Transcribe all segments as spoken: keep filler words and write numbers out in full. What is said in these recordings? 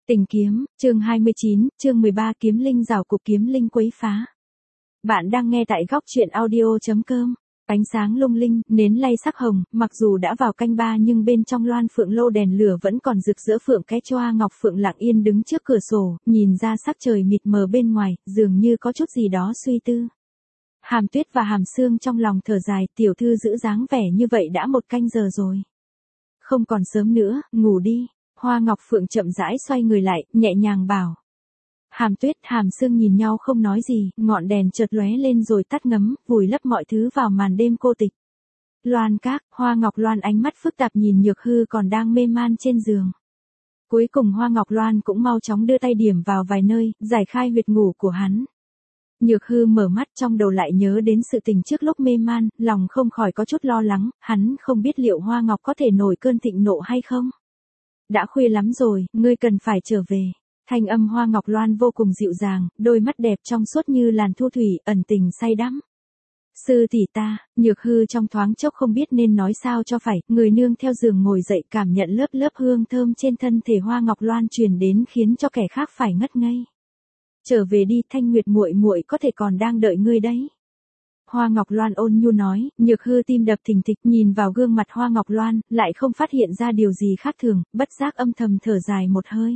Tình kiếm, chương hai mươi chín, chương mười ba kiếm linh rào cục kiếm linh quấy phá. Bạn đang nghe tại góc truyện audio.com. Ánh sáng lung linh, nến lay sắc hồng, mặc dù đã vào canh ba nhưng bên trong loan phượng lô đèn lửa vẫn còn rực rỡ. Phượng cái choa ngọc phượng lặng yên đứng trước cửa sổ, nhìn ra sắc trời mịt mờ bên ngoài, dường như có chút gì đó suy tư. Hàm Tuyết và Hàm Sương trong lòng thở dài, tiểu thư giữ dáng vẻ như vậy đã một canh giờ rồi. Không còn sớm nữa, ngủ đi. Hoa Ngọc Phượng chậm rãi xoay người lại, nhẹ nhàng bảo. Hàm Tuyết, Hàm Sương nhìn nhau không nói gì, ngọn đèn chợt lóe lên rồi tắt ngấm, vùi lấp mọi thứ vào màn đêm cô tịch. Loan Các, Hoa Ngọc Loan ánh mắt phức tạp nhìn Nhược Hư còn đang mê man trên giường. Cuối cùng Hoa Ngọc Loan cũng mau chóng đưa tay điểm vào vài nơi, giải khai huyệt ngủ của hắn. Nhược Hư mở mắt, trong đầu lại nhớ đến sự tình trước lúc mê man, lòng không khỏi có chút lo lắng, hắn không biết liệu Hoa Ngọc có thể nổi cơn thịnh nộ hay không. Đã khuya lắm rồi, ngươi cần phải trở về. Thanh âm Hoa Ngọc Loan vô cùng dịu dàng, đôi mắt đẹp trong suốt như làn thu thủy, ẩn tình say đắm. Sư tỷ ta, Nhược Hư trong thoáng chốc không biết nên nói sao cho phải, người nương theo giường ngồi dậy cảm nhận lớp lớp hương thơm trên thân thể Hoa Ngọc Loan truyền đến khiến cho kẻ khác phải ngất ngây. Trở về đi, Thanh Nguyệt muội muội có thể còn đang đợi ngươi đấy. Hoa Ngọc Loan ôn nhu nói. Nhược Hư tim đập thình thịch nhìn vào gương mặt Hoa Ngọc Loan, lại không phát hiện ra điều gì khác thường, bất giác âm thầm thở dài một hơi.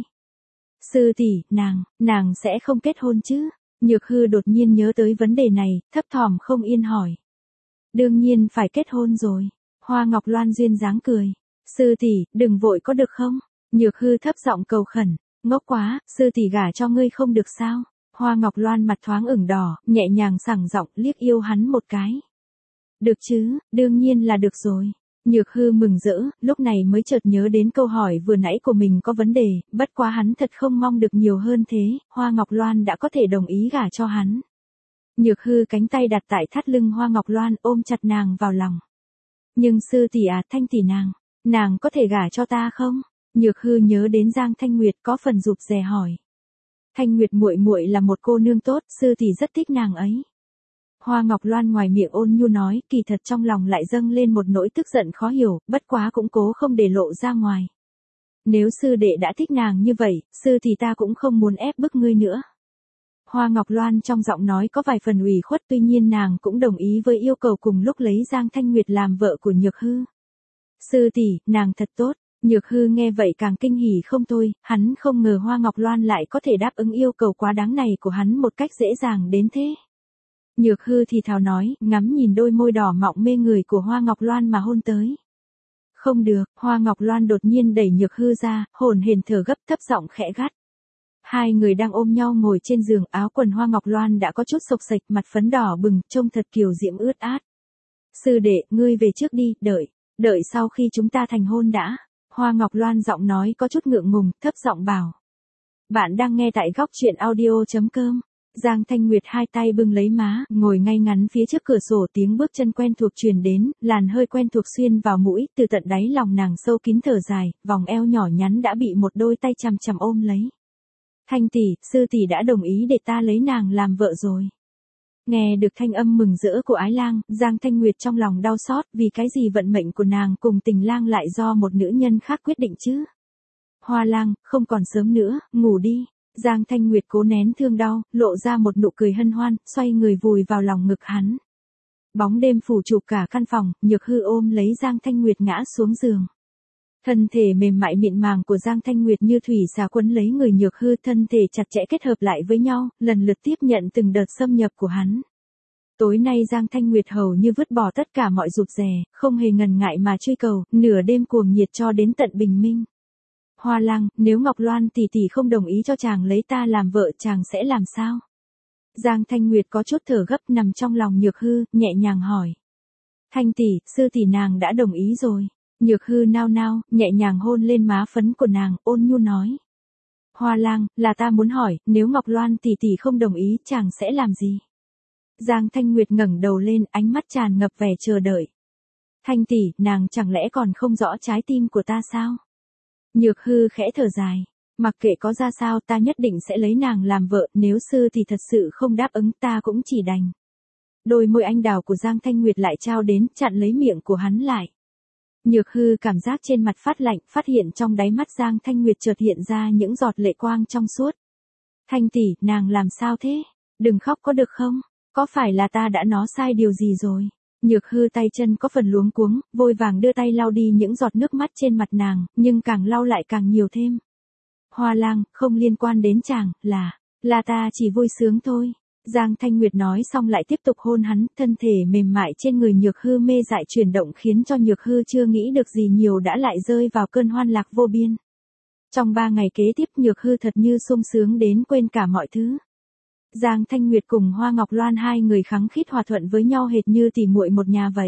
Sư tỷ, nàng, nàng sẽ không kết hôn chứ? Nhược Hư đột nhiên nhớ tới vấn đề này, thấp thỏm không yên hỏi. Đương nhiên phải kết hôn rồi. Hoa Ngọc Loan duyên dáng cười. Sư tỷ, đừng vội có được không? Nhược Hư thấp giọng cầu khẩn. Ngốc quá, sư tỷ gả cho ngươi không được sao? Hoa Ngọc Loan mặt thoáng ửng đỏ, nhẹ nhàng sảng giọng liếc yêu hắn một cái. Được chứ, đương nhiên là được rồi. Nhược Hư mừng rỡ, lúc này mới chợt nhớ đến câu hỏi vừa nãy của mình có vấn đề, bất quá hắn thật không mong được nhiều hơn thế, Hoa Ngọc Loan đã có thể đồng ý gả cho hắn. Nhược Hư cánh tay đặt tại thắt lưng Hoa Ngọc Loan ôm chặt nàng vào lòng. Nhưng sư tỷ à, Thanh tỷ nàng, nàng có thể gả cho ta không? Nhược Hư nhớ đến Giang Thanh Nguyệt có phần rụt rè hỏi. Thanh Nguyệt muội muội là một cô nương tốt, sư tỷ rất thích nàng ấy. Hoa Ngọc Loan ngoài miệng ôn nhu nói, kỳ thật trong lòng lại dâng lên một nỗi tức giận khó hiểu, bất quá cũng cố không để lộ ra ngoài. Nếu sư đệ đã thích nàng như vậy, sư thì ta cũng không muốn ép bức ngươi nữa. Hoa Ngọc Loan trong giọng nói có vài phần ủy khuất, tuy nhiên nàng cũng đồng ý với yêu cầu cùng lúc lấy Giang Thanh Nguyệt làm vợ của Nhược Hư. Sư tỷ, nàng thật tốt. Nhược Hư nghe vậy càng kinh hỉ không thôi, hắn không ngờ Hoa Ngọc Loan lại có thể đáp ứng yêu cầu quá đáng này của hắn một cách dễ dàng đến thế. Nhược Hư thì thào nói, ngắm nhìn đôi môi đỏ mọng mê người của Hoa Ngọc Loan mà hôn tới. Không được, Hoa Ngọc Loan đột nhiên đẩy Nhược Hư ra, hồn hển thở gấp thấp giọng khẽ gắt. Hai người đang ôm nhau ngồi trên giường, áo quần Hoa Ngọc Loan đã có chút xộc xệch, mặt phấn đỏ bừng, trông thật kiều diễm ướt át. Sư đệ, ngươi về trước đi, đợi, đợi sau khi chúng ta thành hôn đã. Hoa Ngọc Loan giọng nói có chút ngượng ngùng, thấp giọng bảo. Bạn đang nghe tại góc truyện audio.com. Giang Thanh Nguyệt hai tay bưng lấy má, ngồi ngay ngắn phía trước cửa sổ, tiếng bước chân quen thuộc truyền đến, làn hơi quen thuộc xuyên vào mũi, từ tận đáy lòng nàng sâu kín thở dài, vòng eo nhỏ nhắn đã bị một đôi tay chằm chằm ôm lấy. Thanh tỷ, sư tỷ đã đồng ý để ta lấy nàng làm vợ rồi. Nghe được thanh âm mừng rỡ của Ái Lang, Giang Thanh Nguyệt trong lòng đau xót, vì cái gì vận mệnh của nàng cùng Tình Lang lại do một nữ nhân khác quyết định chứ? Hoa Lang, không còn sớm nữa, ngủ đi. Giang Thanh Nguyệt cố nén thương đau, lộ ra một nụ cười hân hoan, xoay người vùi vào lòng ngực hắn. Bóng đêm phủ chụp cả căn phòng, Nhược Hư ôm lấy Giang Thanh Nguyệt ngã xuống giường. Thân thể mềm mại mịn màng của Giang Thanh Nguyệt như thủy xà quấn lấy người Nhược Hư, thân thể chặt chẽ kết hợp lại với nhau, lần lượt tiếp nhận từng đợt xâm nhập của hắn. Tối nay Giang Thanh Nguyệt hầu như vứt bỏ tất cả mọi rụt rè, không hề ngần ngại mà truy cầu, nửa đêm cuồng nhiệt cho đến tận bình minh. Hoa Lang, nếu Ngọc Loan tỷ tỷ không đồng ý cho chàng lấy ta làm vợ, chàng sẽ làm sao? Giang Thanh Nguyệt có chút thở gấp nằm trong lòng Nhược Hư, nhẹ nhàng hỏi. Thanh tỷ, sư tỷ nàng đã đồng ý rồi. Nhược Hư nao nao, nhẹ nhàng hôn lên má phấn của nàng, ôn nhu nói. Hoa Lang, là ta muốn hỏi, nếu Ngọc Loan tỷ tỷ không đồng ý, chàng sẽ làm gì? Giang Thanh Nguyệt ngẩng đầu lên, ánh mắt tràn ngập vẻ chờ đợi. Thanh tỷ, nàng chẳng lẽ còn không rõ trái tim của ta sao? Nhược Hư khẽ thở dài. Mặc kệ có ra sao, ta nhất định sẽ lấy nàng làm vợ, nếu sư thì thật sự không đáp ứng ta cũng chỉ đành. Đôi môi anh đào của Giang Thanh Nguyệt lại trao đến, chặn lấy miệng của hắn lại. Nhược hư cảm giác trên mặt phát lạnh, phát hiện trong đáy mắt Giang Thanh Nguyệt chợt hiện ra những giọt lệ quang trong suốt. Thanh tỷ, nàng làm sao thế? Đừng khóc có được không? Có phải là ta đã nói sai điều gì rồi? Nhược hư tay chân có phần luống cuống, vội vàng đưa tay lau đi những giọt nước mắt trên mặt nàng, nhưng càng lau lại càng nhiều thêm. Hoa lang, không liên quan đến chàng, là, là ta chỉ vui sướng thôi. Giang Thanh Nguyệt nói xong lại tiếp tục hôn hắn, thân thể mềm mại trên người nhược hư mê dại chuyển động khiến cho nhược hư chưa nghĩ được gì nhiều đã lại rơi vào cơn hoan lạc vô biên. Trong ba ngày kế tiếp nhược hư thật như sung sướng đến quên cả mọi thứ. Giang Thanh Nguyệt cùng Hoa Ngọc Loan hai người khăng khít hòa thuận với nhau hệt như tỉ muội một nhà vậy.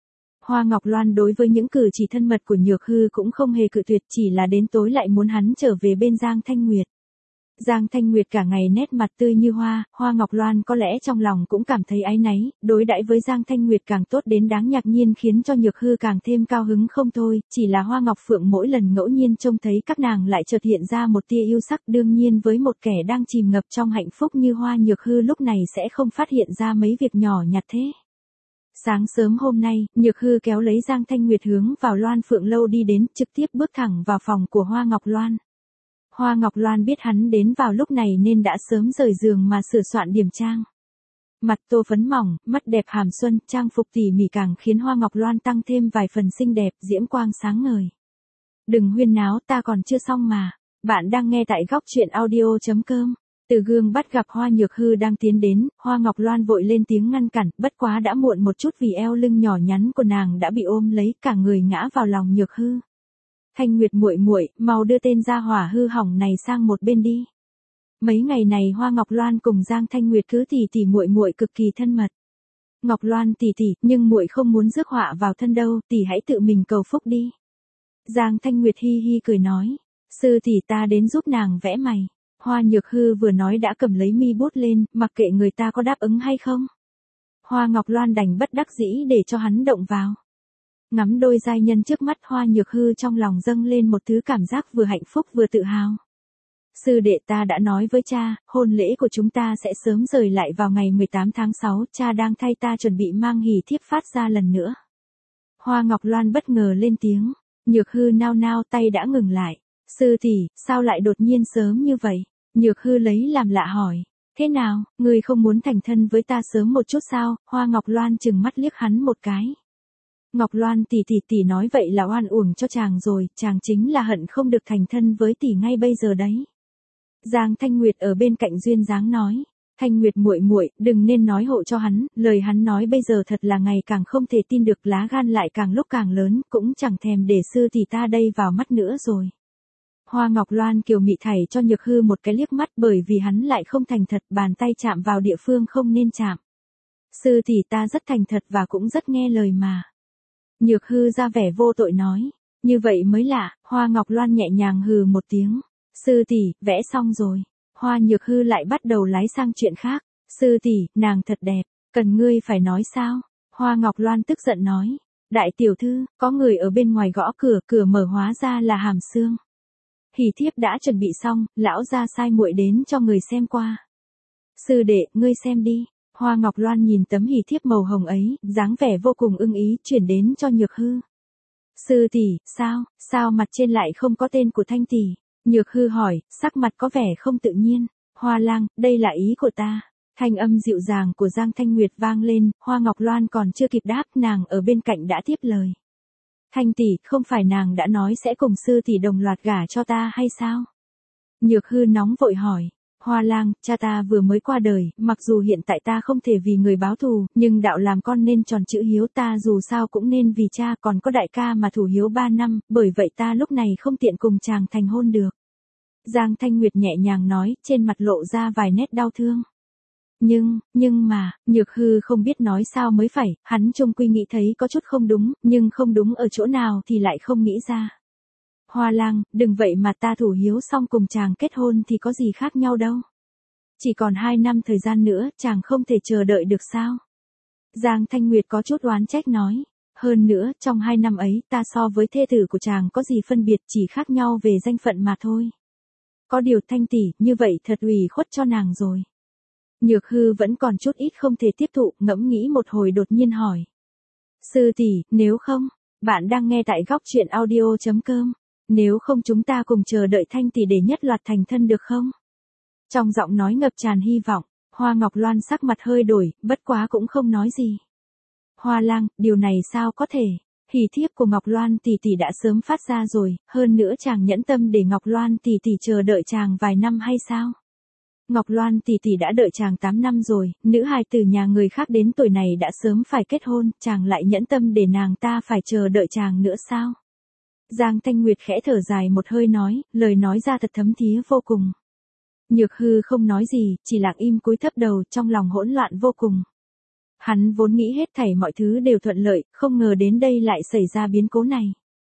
Hoa Ngọc Loan đối với những cử chỉ thân mật của nhược hư cũng không hề cự tuyệt, chỉ là đến tối lại muốn hắn trở về bên Giang Thanh Nguyệt. Giang Thanh Nguyệt cả ngày nét mặt tươi như hoa, Hoa Ngọc Loan có lẽ trong lòng cũng cảm thấy áy náy, đối đãi với Giang Thanh Nguyệt càng tốt đến đáng ngạc nhiên khiến cho nhược hư càng thêm cao hứng không thôi, chỉ là Hoa Ngọc Phượng mỗi lần ngẫu nhiên trông thấy các nàng lại chợt hiện ra một tia yêu sắc, đương nhiên với một kẻ đang chìm ngập trong hạnh phúc như Hoa nhược hư lúc này sẽ không phát hiện ra mấy việc nhỏ nhặt thế. Sáng sớm hôm nay, nhược hư kéo lấy Giang Thanh Nguyệt hướng vào Loan Phượng lâu đi đến, trực tiếp bước thẳng vào phòng của Hoa Ngọc Loan. Hoa Ngọc Loan biết hắn đến vào lúc này nên đã sớm rời giường mà sửa soạn điểm trang. Mặt tô phấn mỏng, mắt đẹp hàm xuân, trang phục tỉ mỉ càng khiến Hoa Ngọc Loan tăng thêm vài phần xinh đẹp, diễm quang sáng ngời. Đừng huyên náo, ta còn chưa xong mà. Bạn đang nghe tại góc truyện audio chấm com. Từ gương bắt gặp Hoa nhược hư đang tiến đến, Hoa Ngọc Loan vội lên tiếng ngăn cản, bất quá đã muộn một chút vì eo lưng nhỏ nhắn của nàng đã bị ôm lấy, cả người ngã vào lòng nhược hư. Thanh Nguyệt muội muội, mau đưa tên gia hỏa hư hỏng này sang một bên đi. Mấy ngày này Hoa Ngọc Loan cùng Giang Thanh Nguyệt cứ tỉ tỉ muội muội cực kỳ thân mật. Ngọc Loan tỉ tỉ, nhưng muội không muốn rước họa vào thân đâu, tỉ hãy tự mình cầu phúc đi. Giang Thanh Nguyệt hi hi cười nói, sư tỉ ta đến giúp nàng vẽ mày. Hoa nhược hư vừa nói đã cầm lấy mi bút lên, mặc kệ người ta có đáp ứng hay không. Hoa Ngọc Loan đành bất đắc dĩ để cho hắn động vào. Ngắm đôi giai nhân trước mắt Hoa nhược hư trong lòng dâng lên một thứ cảm giác vừa hạnh phúc vừa tự hào. Sư đệ ta đã nói với cha, hôn lễ của chúng ta sẽ sớm rời lại vào ngày mười tám tháng sáu, cha đang thay ta chuẩn bị mang hỷ thiếp phát ra lần nữa. Hoa Ngọc Loan bất ngờ lên tiếng, nhược hư nao nao tay đã ngừng lại. Sư tỷ, sao lại đột nhiên sớm như vậy? Nhược hư lấy làm lạ hỏi, thế nào, ngươi không muốn thành thân với ta sớm một chút sao? Hoa Ngọc Loan chừng mắt liếc hắn một cái. Ngọc Loan tỷ tỷ tỷ nói vậy là oan uổng cho chàng rồi, chàng chính là hận không được thành thân với tỷ ngay bây giờ đấy. Giang Thanh Nguyệt ở bên cạnh duyên dáng nói, Thanh Nguyệt muội muội, đừng nên nói hộ cho hắn, lời hắn nói bây giờ thật là ngày càng không thể tin được, lá gan lại càng lúc càng lớn, cũng chẳng thèm để sư tỷ ta đây vào mắt nữa rồi. Hoa Ngọc Loan kiều mị thảy cho nhược hư một cái liếc mắt bởi vì hắn lại không thành thật, bàn tay chạm vào địa phương không nên chạm. Sư tỷ ta rất thành thật và cũng rất nghe lời mà. Nhược hư ra vẻ vô tội nói, như vậy mới lạ. Hoa Ngọc Loan nhẹ nhàng hừ một tiếng. Sư tỷ, vẽ xong rồi. Hoa nhược hư lại bắt đầu lái sang chuyện khác. Sư tỷ, nàng thật đẹp, cần ngươi phải nói sao? Hoa Ngọc Loan tức giận nói, đại tiểu thư, có người ở bên ngoài gõ cửa, cửa mở hóa ra là Hàm Sương. Hỷ thiếp đã chuẩn bị xong, lão gia sai muội đến cho người xem qua. Sư đệ, ngươi xem đi. Hoa Ngọc Loan nhìn tấm hỷ thiếp màu hồng ấy, dáng vẻ vô cùng ưng ý, chuyển đến cho nhược hư. Sư tỷ, sao, sao mặt trên lại không có tên của Thanh tỷ? Nhược hư hỏi, sắc mặt có vẻ không tự nhiên. Hoa lang, đây là ý của ta. Thanh âm dịu dàng của Giang Thanh Nguyệt vang lên, Hoa Ngọc Loan còn chưa kịp đáp, nàng ở bên cạnh đã tiếp lời. Thanh tỷ, không phải nàng đã nói sẽ cùng sư tỷ đồng loạt gả cho ta hay sao? Nhược hư nóng vội hỏi. Hoa lang, cha ta vừa mới qua đời, mặc dù hiện tại ta không thể vì người báo thù, nhưng đạo làm con nên tròn chữ hiếu, ta dù sao cũng nên vì cha, còn có đại ca mà thủ hiếu ba năm, bởi vậy ta lúc này không tiện cùng chàng thành hôn được. Giang Thanh Nguyệt nhẹ nhàng nói, trên mặt lộ ra vài nét đau thương. Nhưng, nhưng mà, nhược hư không biết nói sao mới phải, hắn chung quy nghĩ thấy có chút không đúng, nhưng không đúng ở chỗ nào thì lại không nghĩ ra. Hoa lang, đừng vậy mà ta thủ hiếu xong cùng chàng kết hôn thì có gì khác nhau đâu. Chỉ còn hai năm thời gian nữa, chàng không thể chờ đợi được sao? Giang Thanh Nguyệt có chút oán trách nói. Hơn nữa, trong hai năm ấy, ta so với thê tử của chàng có gì phân biệt, chỉ khác nhau về danh phận mà thôi. Có điều Thanh tỷ, như vậy thật ủy khuất cho nàng rồi. Nhược hư vẫn còn chút ít không thể tiếp thụ, ngẫm nghĩ một hồi đột nhiên hỏi. Sư tỷ, nếu không, Bạn đang nghe tại góc chuyện audio chấm com. Nếu không chúng ta cùng chờ đợi Thanh tỷ để nhất loạt thành thân được không? Trong giọng nói ngập tràn hy vọng, Hoa Ngọc Loan sắc mặt hơi đổi, bất quá cũng không nói gì. Hoa lang, điều này sao có thể? Hỉ thiếp của Ngọc Loan tỷ tỷ đã sớm phát ra rồi, hơn nữa chàng nhẫn tâm để Ngọc Loan tỷ tỷ chờ đợi chàng vài năm hay sao? Ngọc Loan tỷ tỷ đã đợi chàng tám năm rồi, nữ hài từ nhà người khác đến tuổi này đã sớm phải kết hôn, chàng lại nhẫn tâm để nàng ta phải chờ đợi chàng nữa sao? Giang Thanh Nguyệt khẽ thở dài một hơi nói, lời nói ra thật thấm thía vô cùng. Nhược Hư không nói gì, chỉ lặng im cúi thấp đầu, trong lòng hỗn loạn vô cùng. Hắn vốn nghĩ hết thảy mọi thứ đều thuận lợi, không ngờ đến đây lại xảy ra biến cố này.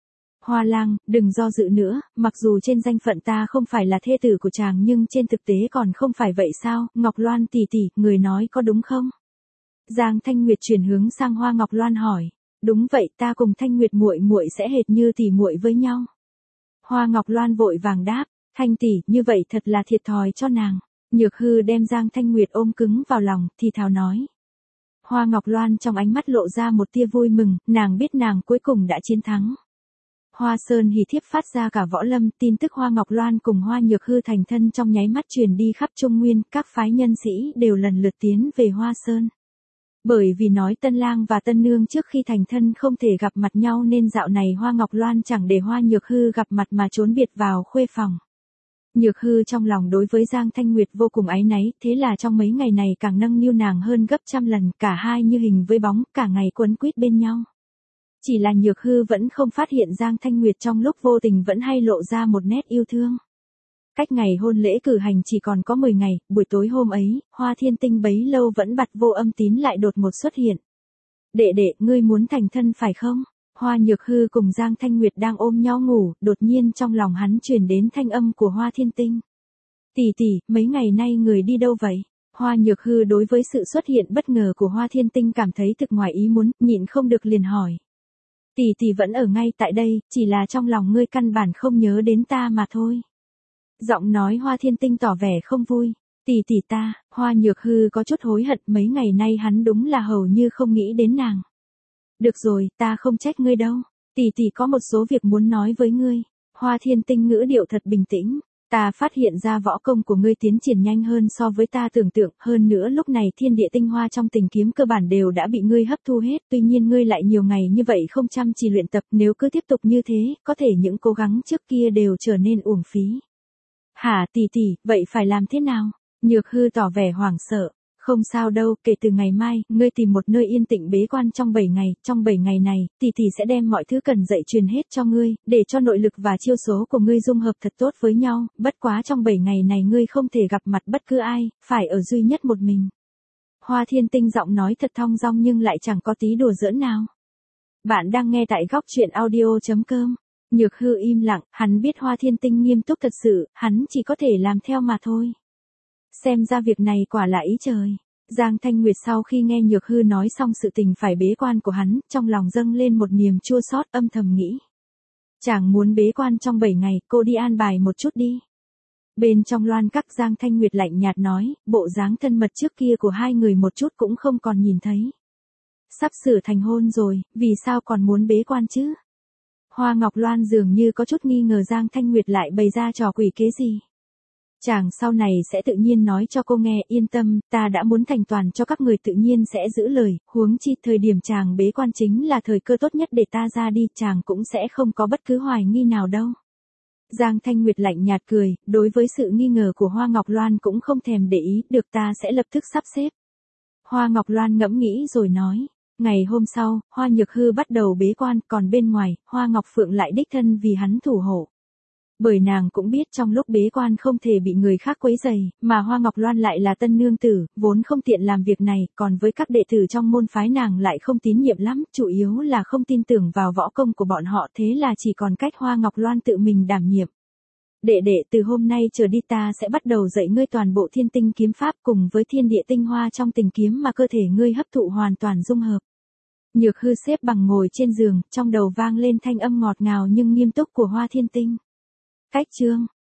Hoa lang, đừng do dự nữa, mặc dù trên danh phận ta không phải là thê tử của chàng nhưng trên thực tế còn không phải vậy sao, Ngọc Loan tỷ tỷ, người nói có đúng không? Giang Thanh Nguyệt chuyển hướng sang Hoa Ngọc Loan hỏi, đúng vậy, ta cùng Thanh Nguyệt muội muội sẽ hệt như tỷ muội với nhau. Hoa Ngọc Loan vội vàng đáp, Thanh tỷ, như vậy thật là thiệt thòi cho nàng. Nhược Hư đem Giang Thanh Nguyệt ôm cứng vào lòng, thì thào nói. Hoa Ngọc Loan trong ánh mắt lộ ra một tia vui mừng, nàng biết nàng cuối cùng đã chiến thắng. Hoa Sơn hỉ thiếp phát ra cả võ lâm, tin tức Hoa Ngọc Loan cùng Hoa Nhược Hư thành thân trong nháy mắt truyền đi khắp Trung Nguyên, các phái nhân sĩ đều lần lượt tiến về Hoa Sơn. Bởi vì nói tân lang và tân nương trước khi thành thân không thể gặp mặt nhau nên dạo này Hoa Ngọc Loan chẳng để Hoa Nhược Hư gặp mặt mà trốn biệt vào khuê phòng. Nhược Hư trong lòng đối với Giang Thanh Nguyệt vô cùng áy náy, thế là trong mấy ngày này càng nâng niu nàng hơn gấp trăm lần, cả hai như hình với bóng, cả ngày quấn quýt bên nhau. Chỉ là Nhược Hư vẫn không phát hiện Giang Thanh Nguyệt trong lúc vô tình vẫn hay lộ ra một nét yêu thương. Cách ngày hôn lễ cử hành chỉ còn có mười ngày, buổi tối hôm ấy, Hoa Thiên Tinh bấy lâu vẫn bặt vô âm tín lại đột một xuất hiện. Đệ đệ, ngươi muốn thành thân phải không? Hoa Nhược Hư cùng Giang Thanh Nguyệt đang ôm nhau ngủ, đột nhiên trong lòng hắn truyền đến thanh âm của Hoa Thiên Tinh. Tỷ tỷ, mấy ngày nay người đi đâu vậy? Hoa Nhược Hư đối với sự xuất hiện bất ngờ của Hoa Thiên Tinh cảm thấy thực ngoài ý muốn, nhịn không được liền hỏi. Tỷ tỷ vẫn ở ngay tại đây, chỉ là trong lòng ngươi căn bản không nhớ đến ta mà thôi. Giọng nói Hoa Thiên Tinh tỏ vẻ không vui. Tỷ tỷ ta, Hoa Nhược Hư có chút hối hận, mấy ngày nay hắn đúng là hầu như không nghĩ đến nàng. Được rồi, ta không trách ngươi đâu. Tỷ tỷ có một số việc muốn nói với ngươi. Hoa Thiên Tinh ngữ điệu thật bình tĩnh. Ta phát hiện ra võ công của ngươi tiến triển nhanh hơn so với ta tưởng tượng, hơn nữa lúc này thiên địa tinh hoa trong tình kiếm cơ bản đều đã bị ngươi hấp thu hết, tuy nhiên ngươi lại nhiều ngày như vậy không chăm chỉ luyện tập, nếu cứ tiếp tục như thế, có thể những cố gắng trước kia đều trở nên uổng phí. Hả tỷ tỷ, vậy phải làm thế nào? Nhược Hư tỏ vẻ hoảng sợ. Không sao đâu, kể từ ngày mai, ngươi tìm một nơi yên tĩnh bế quan trong bảy ngày, trong bảy ngày này, tỷ tỷ sẽ đem mọi thứ cần dạy truyền hết cho ngươi, để cho nội lực và chiêu số của ngươi dung hợp thật tốt với nhau, bất quá trong bảy ngày này ngươi không thể gặp mặt bất cứ ai, phải ở duy nhất một mình. Hoa Thiên Tinh giọng nói thật thong dong nhưng lại chẳng có tí đùa giỡn nào. Bạn đang nghe tại góc chuyện audio chấm com. Nhược Hư im lặng, hắn biết Hoa Thiên Tinh nghiêm túc thật sự, hắn chỉ có thể làm theo mà thôi. Xem ra việc này quả là ý trời. Giang Thanh Nguyệt sau khi nghe Nhược Hư nói xong sự tình phải bế quan của hắn, trong lòng dâng lên một niềm chua xót, âm thầm nghĩ. Chàng muốn bế quan trong bảy ngày, cô đi an bài một chút đi. Bên trong loan các Giang Thanh Nguyệt lạnh nhạt nói, bộ dáng thân mật trước kia của hai người một chút cũng không còn nhìn thấy. Sắp sửa thành hôn rồi, vì sao còn muốn bế quan chứ? Hoa Ngọc Loan dường như có chút nghi ngờ Giang Thanh Nguyệt lại bày ra trò quỷ kế gì. Chàng sau này sẽ tự nhiên nói cho cô nghe, yên tâm, ta đã muốn thành toàn cho các người tự nhiên sẽ giữ lời, huống chi thời điểm chàng bế quan chính là thời cơ tốt nhất để ta ra đi, chàng cũng sẽ không có bất cứ hoài nghi nào đâu. Giang Thanh Nguyệt lạnh nhạt cười, đối với sự nghi ngờ của Hoa Ngọc Loan cũng không thèm để ý, được ta sẽ lập tức sắp xếp. Hoa Ngọc Loan ngẫm nghĩ rồi nói. Ngày hôm sau, Hoa Nhược Hư bắt đầu bế quan, còn bên ngoài, Hoa Ngọc Phượng lại đích thân vì hắn thủ hộ. Bởi nàng cũng biết trong lúc bế quan không thể bị người khác quấy rầy, mà Hoa Ngọc Loan lại là tân nương tử, vốn không tiện làm việc này, còn với các đệ tử trong môn phái nàng lại không tín nhiệm lắm, chủ yếu là không tin tưởng vào võ công của bọn họ, thế là chỉ còn cách Hoa Ngọc Loan tự mình đảm nhiệm. Đệ đệ, từ hôm nay trở đi ta sẽ bắt đầu dạy ngươi toàn bộ thiên tinh kiếm pháp cùng với thiên địa tinh hoa trong tình kiếm mà cơ thể ngươi hấp thụ hoàn toàn dung hợp. Nhược Hư xếp bằng ngồi trên giường, trong đầu vang lên thanh âm ngọt ngào nhưng nghiêm túc của Hoa Thiên Tinh. Cách chương